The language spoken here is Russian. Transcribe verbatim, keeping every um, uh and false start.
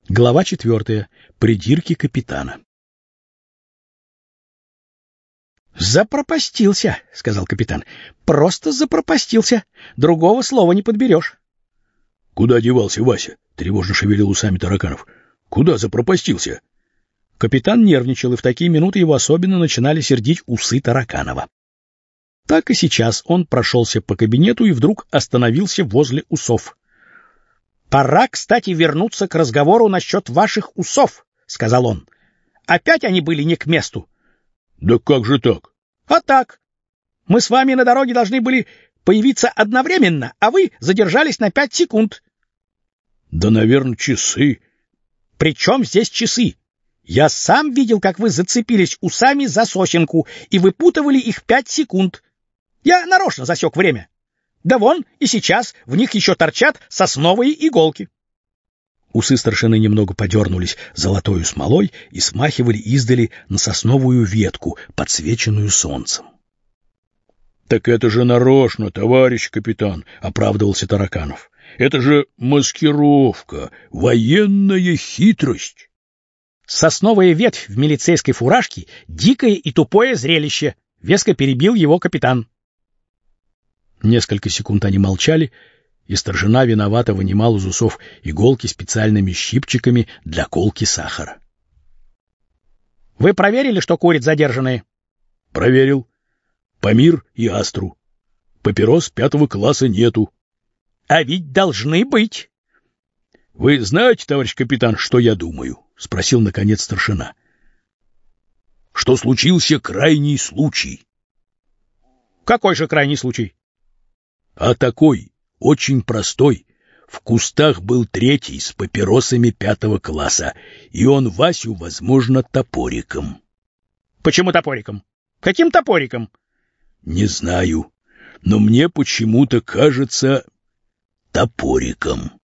Глава четвертая. Придирки капитана. «Запропастился», — сказал капитан. «Просто запропастился. Другого слова не подберешь». «Куда девался Вася?» — тревожно шевелил усами Тараканов. «Куда запропастился?» Капитан нервничал, и в такие минуты его особенно начинали сердить усы Тараканова. Так и сейчас он прошелся по кабинету и вдруг остановился возле усов. «Пора, кстати, вернуться к разговору насчет ваших усов», — сказал он. «Опять они были не к месту». «Да как же так?» «А так. Мы с вами на дороге должны были появиться одновременно, а вы задержались на пять секунд». «Да, наверное, часы». «При чем здесь часы? Я сам видел, как вы зацепились усами за сосенку и выпутывали их пять секунд. Я нарочно засек время. Да вон, и сейчас в них еще торчат сосновые иголки». Усы старшины немного подернулись золотою смолой и смахивали издали на сосновую ветку, подсвеченную солнцем. — Так это же нарочно, товарищ капитан, — оправдывался Тараканов. — Это же маскировка, военная хитрость. — Сосновая ветвь в милицейской фуражке — дикое и тупое зрелище, — веско перебил его капитан. Несколько секунд они молчали, и старшина виновато вынимал из усов иголки специальными щипчиками для колки сахара. — Вы проверили, что курят задержанные? — Проверил. Памир и Астру. Папирос пятого класса нету. — А ведь должны быть. — Вы знаете, товарищ капитан, что я думаю? — спросил, наконец, старшина. — Что случился крайний случай. — Какой же крайний случай? — А такой, очень простой. В кустах был третий с папиросами пятого класса, и он Васю, возможно, топориком. — Почему топориком? Каким топориком? — Не знаю, но мне почему-то кажется топориком.